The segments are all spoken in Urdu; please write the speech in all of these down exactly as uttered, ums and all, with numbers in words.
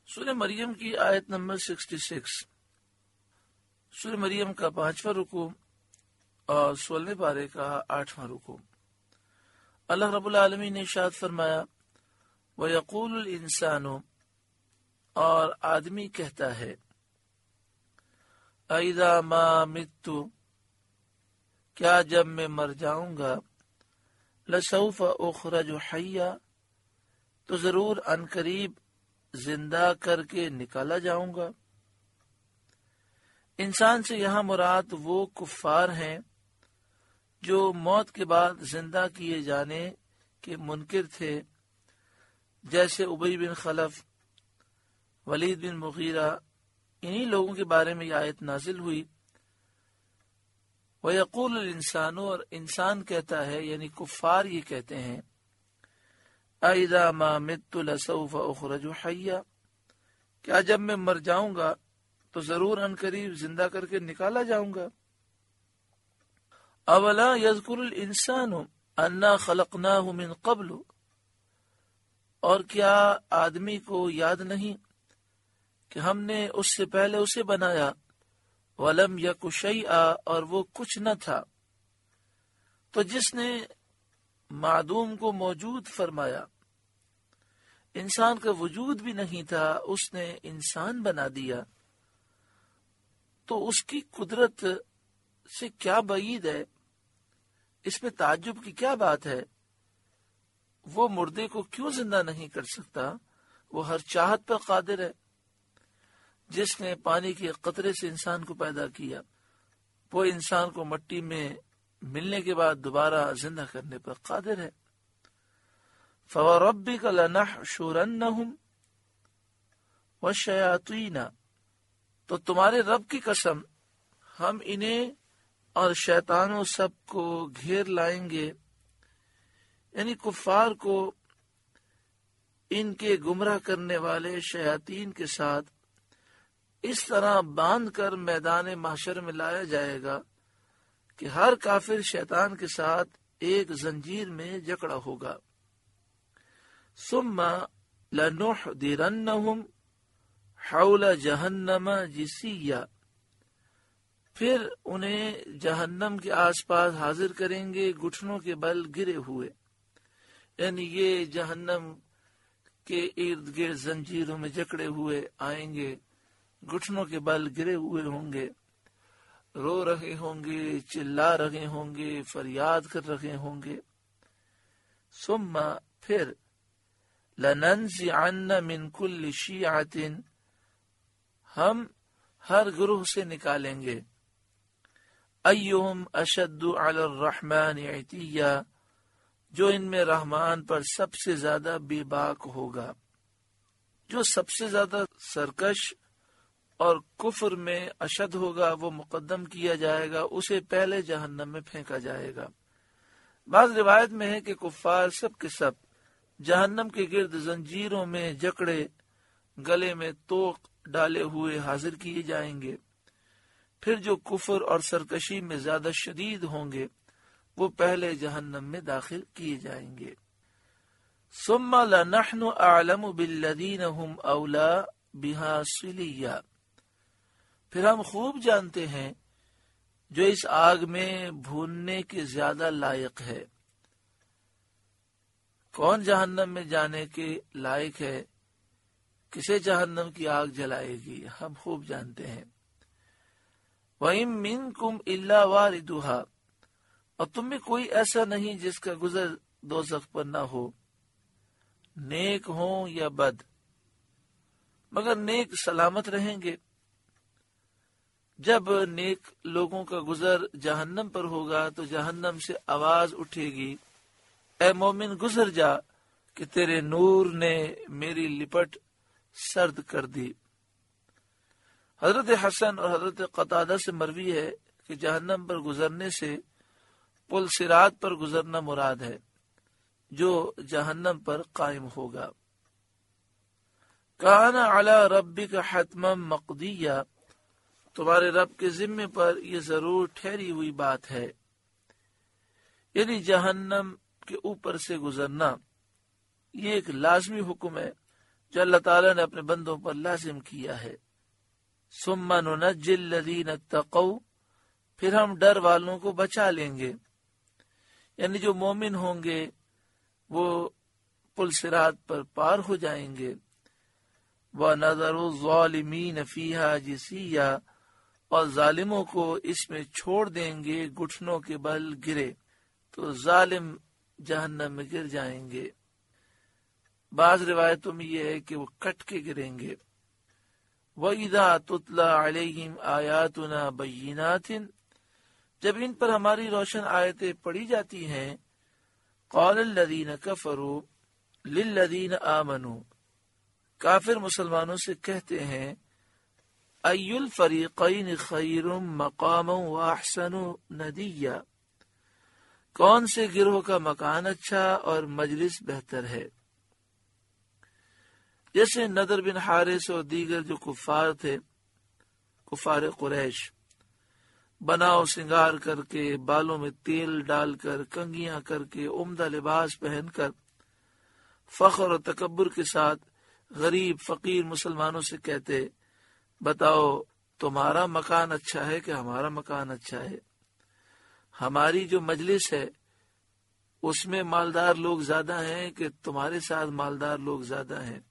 سورہ مریم کی آیت نمبر سکسٹی سکس، سورہ مریم کا پانچواں رکوع اور سولہویں پارے کا آٹھواں رکوع۔ اللہ رب العالمین نے ارشاد فرمایا وَيَقُولُ الْإِنسَانُ، اور آدمی کہتا ہے اَإِذَا مَا مِتُّ، کیا جب میں مر جاؤں گا، لَسَوْفَ أُخْرَجُ حَيًّا، تو ضرور ان قریب زندہ کر کے نکالا جاؤں گا۔ انسان سے یہاں مراد وہ کفار ہیں جو موت کے بعد زندہ کیے جانے کے منکر تھے، جیسے ابی بن خلف، ولید بن مغیرہ، انہی لوگوں کے بارے میں یہ آیت نازل ہوئی۔ وَيَقُولُ الْإِنسَانُ، اور انسان کہتا ہے یعنی کفار یہ کہتے ہیں اَإِذَا مَا مِتُّ لَسَوْفَ أُخْرَجُ حَيًّا، کیا جب میں مر جاؤں گا تو ضرور ان قریب زندہ کر کے نکالا جاؤں گا۔ أَوَلَا يَذْكُرُ الْإِنسَانُ أَنَّا خَلَقْنَاهُ مِنْ قَبْلُ، اور کیا آدمی کو یاد نہیں کہ ہم نے اس سے پہلے اسے بنایا، وَلَمْ يَكُ شَيْئًا، اور وہ کچھ نہ تھا۔ تو جس نے معدوم کو موجود فرمایا، انسان کا وجود بھی نہیں تھا، اس نے انسان بنا دیا، تو اس کی قدرت سے کیا بعید ہے، اس میں تعجب کی کیا بات ہے۔ وہ مردے کو کیوں زندہ نہیں کر سکتا، وہ ہر چاہت پر قادر ہے۔ جس نے پانی کے قطرے سے انسان کو پیدا کیا، وہ انسان کو مٹی میں ملنے کے بعد دوبارہ زندہ کرنے پر قادر ہے۔ فَوَرَبِّكَ لَنَحْشُرَنَّهُمْ وَالشَّيَاطِينَ، تو تمہارے رب کی قسم ہم انہیں اور شیطانوں سب کو گھیر لائیں گے، یعنی کفار کو ان کے گمراہ کرنے والے شیاطین کے ساتھ اس طرح باندھ کر میدان محشر میں لایا جائے گا کہ ہر کافر شیطان کے ساتھ ایک زنجیر میں جکڑا ہوگا۔ ثم لنحضرنهم حول جہنم جثیا، پھر انہیں جہنم کے آس پاس حاضر کریں گے گھٹنوں کے بل گرے ہوئے، یعنی یہ جہنم کے ارد گرد زنجیروں میں جکڑے ہوئے آئیں گے، گھٹنوں کے بل گرے ہوئے ہوں گے، رو رہے ہوں گے، چلا رہے ہوں گے، فریاد کر رہے ہوں گے۔ ثم پھر لننزعن من كل شیعۃ، ہم ہر گروہ سے نکالیں گے، ایہم اشد علی الرحمن عتیا، جو ان میں رحمان پر سب سے زیادہ بے باک ہوگا۔ جو سب سے زیادہ سرکش اور کفر میں اشد ہوگا وہ مقدم کیا جائے گا، اسے پہلے جہنم میں پھینکا جائے گا۔ بعض روایت میں ہے کہ کفار سب کے سب جہنم کے گرد زنجیروں میں جکڑے، گلے میں توق ڈالے ہوئے حاضر کیے جائیں گے۔ پھر جو کفر اور سرکشی میں زیادہ شدید ہوں گے وہ پہلے جہنم میں داخل کیے جائیں گے۔ ثم لنحن اعلم بالذین هم اولی بها صلیہ، پھر ہم خوب جانتے ہیں جو اس آگ میں بھوننے کے زیادہ لائق ہے۔ کون جہنم میں جانے کے لائق ہے، کسے جہنم کی آگ جلائے گی، ہم خوب جانتے ہیں۔ وَإِن مِّنكُمْ إِلَّا وَارِدُهَا، اور تم میں کوئی ایسا نہیں جس کا گزر دوزخ پر نہ ہو، نیک ہوں یا بد، مگر نیک سلامت رہیں گے۔ جب نیک لوگوں کا گزر جہنم پر ہوگا تو جہنم سے آواز اٹھے گی، اے مومن گزر جا کہ تیرے نور نے میری لپٹ سرد کر دی۔ حضرت حسن اور حضرت قتادہ سے مروی ہے کہ جہنم پر گزرنے سے پل صراط پر گزرنا مراد ہے جو جہنم پر قائم ہوگا۔ کان علی ربک حتما مقضیہ، تمہارے رب کے ذمے پر یہ ضرور ٹھہری ہوئی بات ہے، یعنی جہنم کے اوپر سے گزرنا یہ ایک لازمی حکم ہے جو اللہ تعالیٰ نے اپنے بندوں پر لازم کیا ہے۔ ثم ننجی الذین اتقوا، پھر ہم ڈر والوں کو بچا لیں گے، یعنی جو مومن ہوں گے وہ پل صراط پر پار ہو جائیں گے۔ وَنَذَرُ الظَّالِمِينَ فِيهَا جِثِيًّا، اور ظالموں کو اس میں چھوڑ دیں گے گھٹنوں کے بل گرے، تو ظالم جہنم میں گر جائیں گے۔ بعض روایتوں میں یہ ہے کہ وہ کٹ کے گریں گے۔ وَإِذَا تُتْلَى عَلَيْهِمْ آيَاتُنَا بَيِّنَاتٍ، جب ان پر ہماری روشن آیتیں پڑھی جاتی ہیں، قَالَ الَّذِينَ كَفَرُوا لِلَّذِينَ آمَنُوا، کافر مسلمانوں سے کہتے ہیں، أَيُّ الْفَرِيقَيْنِ خَيْرٌ مَقَامًا وَأَحْسَنُ نَدِيًّا، کون سے گروہ کا مکان اچھا اور مجلس بہتر ہے۔ جیسے نضر بن حارث اور دیگر جو کفار تھے، کفار قریش، بناؤ سنگار کر کے، بالوں میں تیل ڈال کر، کنگھیاں کر کے، عمدہ لباس پہن کر، فخر اور تکبر کے ساتھ غریب فقیر مسلمانوں سے کہتے، بتاؤ تمہارا مکان اچھا ہے کہ ہمارا مکان اچھا ہے؟ ہماری جو مجلس ہے اس میں مالدار لوگ زیادہ ہیں کہ تمہارے ساتھ مالدار لوگ زیادہ ہیں؟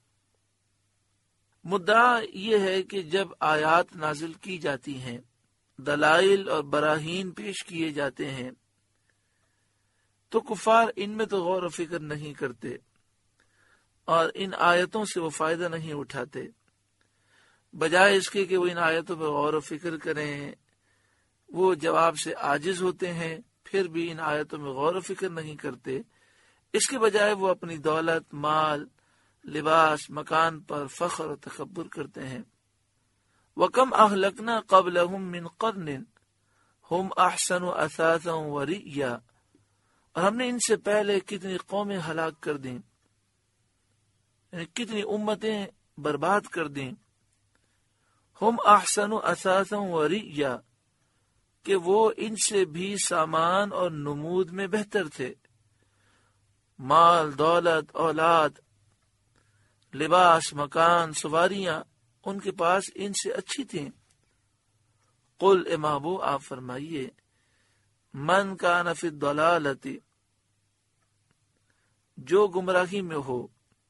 مدعا یہ ہے کہ جب آیات نازل کی جاتی ہیں، دلائل اور براہین پیش کیے جاتے ہیں، تو کفار ان میں تو غور و فکر نہیں کرتے اور ان آیتوں سے وہ فائدہ نہیں اٹھاتے۔ بجائے اس کے کہ وہ ان آیتوں پر غور و فکر کریں، وہ جواب سے عاجز ہوتے ہیں، پھر بھی ان آیتوں میں غور و فکر نہیں کرتے۔ اس کے بجائے وہ اپنی دولت، مال، لباس، مکان پر فخر و تکبر کرتے ہیں۔ وَكَمْ أَهْلَكْنَا قَبْلَهُمْ مِنْ قَرْنٍ هُمْ أَحْسَنُ أَثَاثًا وَرِئْيًا، اور ہم نے ان سے پہلے کتنی قومیں ہلاک کر دیں، یعنی کتنی امتیں برباد کر دیں۔ ہم احسن اثاثا ورئیا، کہ وہ ان سے بھی سامان اور نمود میں بہتر تھے، مال، دولت، اولاد، لباس، مکان، سواریاں ان کے پاس ان سے اچھی تھیں۔ قل اے محبوب آپ فرمائیے، من کان فی الضلالۃ، جو گمراہی میں ہو،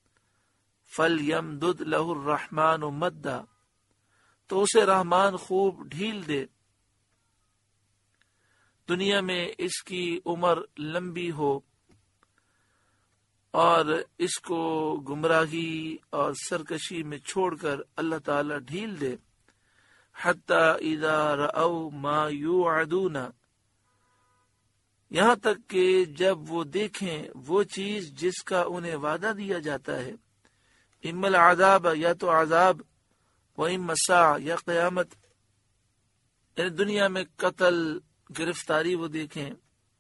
فلیمدد لہ الرحمن مدا، تو اسے رحمان خوب ڈھیل دے، دنیا میں اس کی عمر لمبی ہو اور اس کو گمراہی اور سرکشی میں چھوڑ کر اللہ تعالی ڈھیل دے۔ حتی اذا رأوا ما یوعدون، یہاں تک کہ جب وہ دیکھیں وہ چیز جس کا انہیں وعدہ دیا جاتا ہے، اما العذاب، یا تو عذاب، و اما الساعہ، یا قیامت، یعنی دنیا میں قتل، گرفتاری وہ دیکھیں،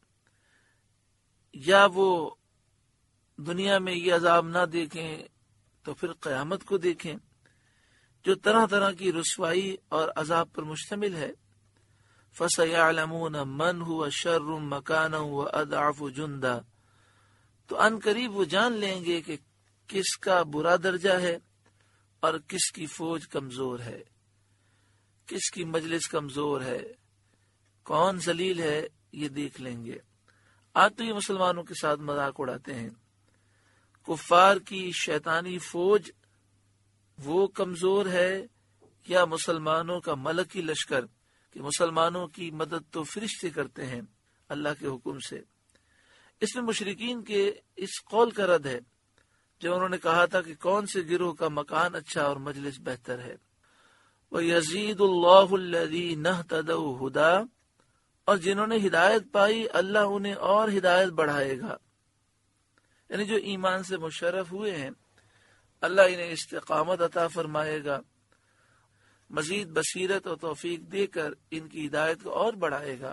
یا وہ دنیا میں یہ عذاب نہ دیکھیں تو پھر قیامت کو دیکھیں جو طرح طرح کی رسوائی اور عذاب پر مشتمل ہے۔ فَسَيَعْلَمُونَ مَنْ هُوَ شَرٌّ مَكَانًا وَأَضْعَفُ جُنْدًا، تو ان قریب وہ جان لیں گے کہ کس کا برا درجہ ہے اور کس کی فوج کمزور ہے، کس کی مجلس کمزور ہے، کون ذلیل ہے، یہ دیکھ لیں گے۔ آج تو یہ مسلمانوں کے ساتھ مذاق اڑاتے ہیں، کفار کی شیطانی فوج وہ کمزور ہے یا مسلمانوں کا ملکی لشکر، کہ مسلمانوں کی مدد تو فرشتے کرتے ہیں اللہ کے حکم سے۔ اس میں مشرکین کے اس قول کا رد ہے جب انہوں نے کہا تھا کہ کون سے گروہ کا مکان اچھا اور مجلس بہتر ہے۔ وَيَزِيدُ اللَّهُ الَّذِينَ اهْتَدَوْا هُدًى، اور جنہوں نے ہدایت پائی اللہ انہیں اور ہدایت بڑھائے گا، یعنی جو ایمان سے مشرف ہوئے ہیں اللہ انہیں استقامت عطا فرمائے گا، مزید بصیرت اور توفیق دے کر ان کی ہدایت کو اور بڑھائے گا۔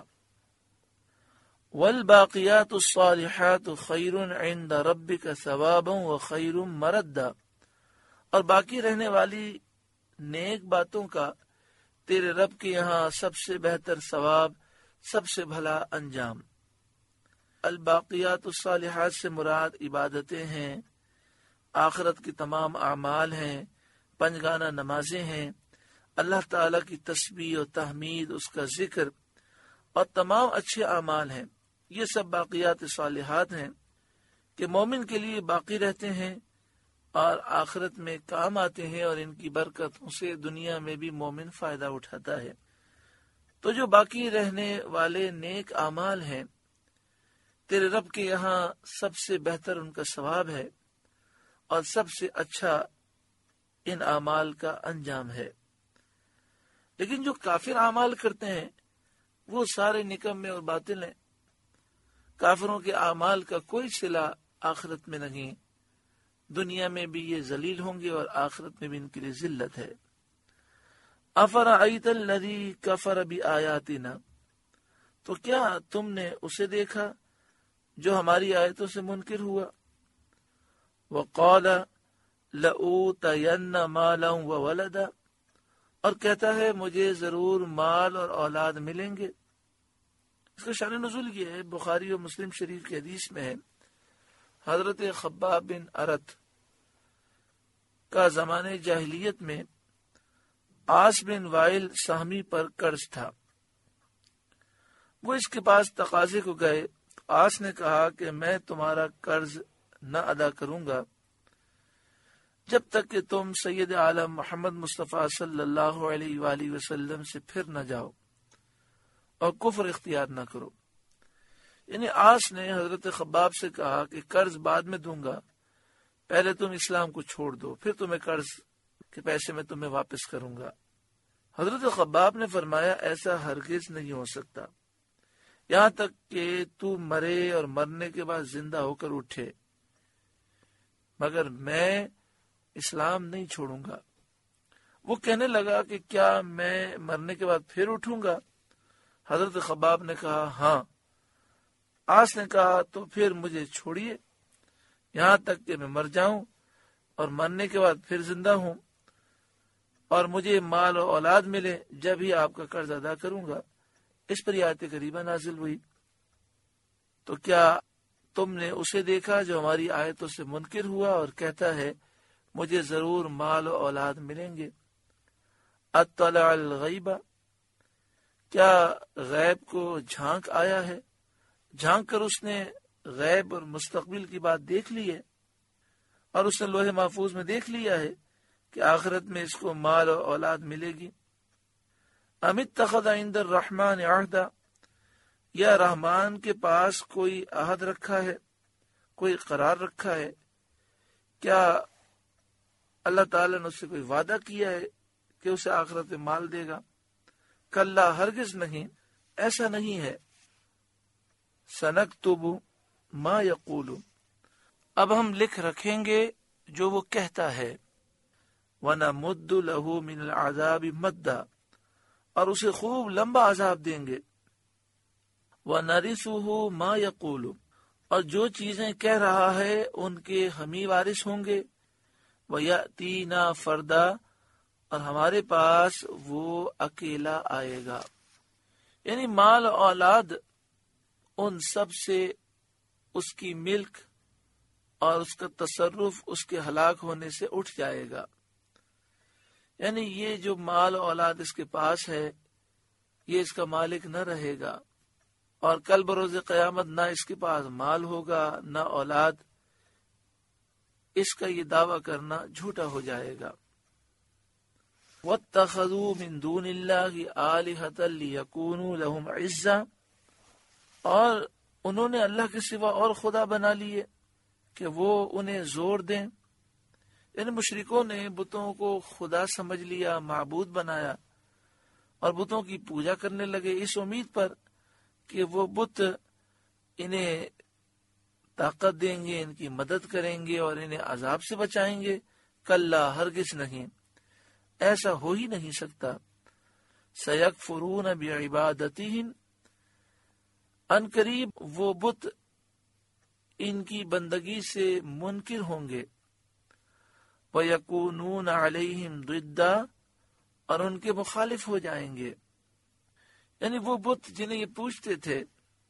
والباقیات الصالحات خیر عند ربک ثوابا وخیر مردا، اور باقی رہنے والی نیک باتوں کا تیرے رب کے یہاں سب سے بہتر ثواب، سب سے بھلا انجام۔ الباقیات الصالحات سے مراد عبادتیں ہیں، آخرت کی تمام اعمال ہیں، پنجگانہ نمازیں ہیں، اللہ تعالیٰ کی تسبیح و تحمید، اس کا ذکر اور تمام اچھے اعمال ہیں، یہ سب باقیات صالحات ہیں کہ مومن کے لیے باقی رہتے ہیں اور آخرت میں کام آتے ہیں، اور ان کی برکتوں سے دنیا میں بھی مومن فائدہ اٹھاتا ہے۔ تو جو باقی رہنے والے نیک اعمال ہیں، تیرے رب کے یہاں سب سے بہتر ان کا ثواب ہے اور سب سے اچھا ان اعمال کا انجام ہے۔ لیکن جو کافر اعمال کرتے ہیں وہ سارے نکمے اور باطل ہیں۔ کافروں کے اعمال کا کوئی صلہ آخرت میں نہیں، دنیا میں بھی یہ ذلیل ہوں گے اور آخرت میں بھی ان کے لیے ذلت ہے۔ افرأیت الذی کفر بآیاتنا، تو کیا تم نے اسے دیکھا جو ہماری آیتوں سے منکر ہوا؟ وقال لأوتین مالا وولدا، اور کہتا ہے مجھے ضرور مال اور اولاد ملیں گے۔ اس کا شان نزول یہ ہے، بخاری و مسلم شریف کی حدیث میں ہے، حضرت خباب بن ارت کا زمانے جاہلیت میں عاص بن وائل سہمی پر قرض تھا۔ وہ اس کے پاس تقاضے کو گئے، عاص نے کہا کہ میں تمہارا قرض نہ ادا کروں گا جب تک کہ تم سید عالم محمد مصطفیٰ صلی اللہ علیہ وآلہ وسلم سے پھر نہ جاؤ اور کفر اختیار نہ کرو۔ یعنی عاص نے حضرت خباب سے کہا کہ قرض بعد میں دوں گا، پہلے تم اسلام کو چھوڑ دو، پھر تمہیں قرض کے پیسے میں تمہیں واپس کروں گا۔ حضرت خباب نے فرمایا ایسا ہرگز نہیں ہو سکتا، یہاں تک کہ تو مرے اور مرنے کے بعد زندہ ہو کر اٹھے، مگر میں اسلام نہیں چھوڑوں گا۔ وہ کہنے لگا کہ کیا میں مرنے کے بعد پھر اٹھوں گا؟ حضرت خباب نے کہا ہاں۔ عاص نے کہا تو پھر مجھے چھوڑیے یہاں تک کہ میں مر جاؤں اور مرنے کے بعد پھر زندہ ہوں اور مجھے مال و اولاد ملے، جب ہی آپ کا قرض ادا کروں گا۔ اس پر آیت کریمہ نازل ہوئی۔ تو کیا تم نے اسے دیکھا جو ہماری آیتوں سے منکر ہوا اور کہتا ہے مجھے ضرور مال و اولاد ملیں گے؟ اطلع الغیب، کیا غیب کو جھانک آیا ہے؟ جھانک کر اس نے غیب اور مستقبل کی بات دیکھ لی ہے، اور اس نے لوح محفوظ میں دیکھ لیا ہے کہ آخرت میں اس کو مال و اولاد ملے گی۔ ام اتخذ عند الرحمن عہدا، یا رحمان کے پاس کوئی عہد رکھا ہے، کوئی قرار رکھا ہے؟ کیا اللہ تعالیٰ نے اس سے کوئی وعدہ کیا ہے کہ اسے آخرت میں مال دے گا؟ کلا، ہرگز نہیں، ایسا نہیں ہے۔ سنکتب ما یقول، اب ہم لکھ رکھیں گے جو وہ کہتا ہے۔ ونمد له من العذاب مدا، اور اسے خوب لمبا عذاب دیں گے۔ ونرثه ما یقول، اور جو چیزیں کہہ رہا ہے ان کے ہم ہی وارث ہوں گے۔ ویأتینا فردا، اور ہمارے پاس وہ اکیلا آئے گا۔ یعنی مال و اولاد ان سب سے اس کی ملک اور اس کا تصرف اس کے ہلاک ہونے سے اٹھ جائے گا۔ یعنی یہ جو مال و اولاد اس کے پاس ہے یہ اس کا مالک نہ رہے گا، اور کل بروز قیامت نہ اس کے پاس مال ہوگا نہ اولاد۔ اس کا یہ دعویٰ کرنا جھوٹا ہو جائے گا۔ وَاتَّخَذُوا مِن دُونِ اللَّهِ آلِهَةً لِيَكُونُوا لَهُمْ عِزًّا، اور انہوں نے اللہ کے سوا اور خدا بنا لیے کہ وہ انہیں زور دیں۔ یعنی مشرکوں نے بتوں کو خدا سمجھ لیا، معبود بنایا، اور بتوں کی پوجا کرنے لگے اس امید پر کہ وہ بت انہیں طاقت دیں گے، ان کی مدد کریں گے اور انہیں عذاب سے بچائیں گے۔ کلا، ہرگز نہیں، ایسا ہو ہی نہیں سکتا۔ سَيَكْفُرُونَ بِعِبَادَتِهِمْ، ان قریب وہ بت ان کی بندگی سے منکر ہوں گے۔ وَيَكُونُونَ عَلَيْهِمْ ضِدًّا، اور ان کے مخالف ہو جائیں گے۔ یعنی وہ بت جنہیں یہ پوچھتے تھے،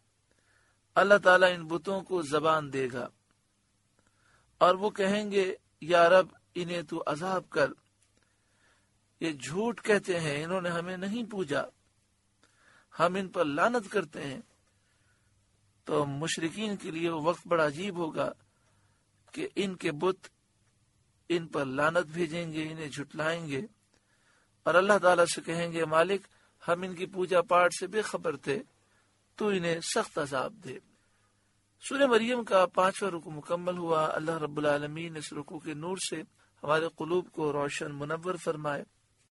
اللہ تعالیٰ ان بتوں کو زبان دے گا اور وہ کہیں گے یا رب انہیں تو عذاب کر، یہ جھوٹ کہتے ہیں، انہوں نے ہمیں نہیں پوجا، ہم ان پر لعنت کرتے ہیں۔ تو مشرکین کے لیے وہ وقت بڑا عجیب ہوگا کہ ان کے بت ان پر لعنت بھیجیں گے، انہیں جھٹلائیں گے، اور اللہ تعالیٰ سے کہیں گے مالک ہم ان کی پوجا پاٹ سے بے خبر تھے، تو انہیں سخت عذاب دے۔ سورہ مریم کا پانچواں رکوع مکمل ہوا۔ اللہ رب العالمین اس رکوع کے نور سے ہمارے قلوب کو روشن منور فرمائے۔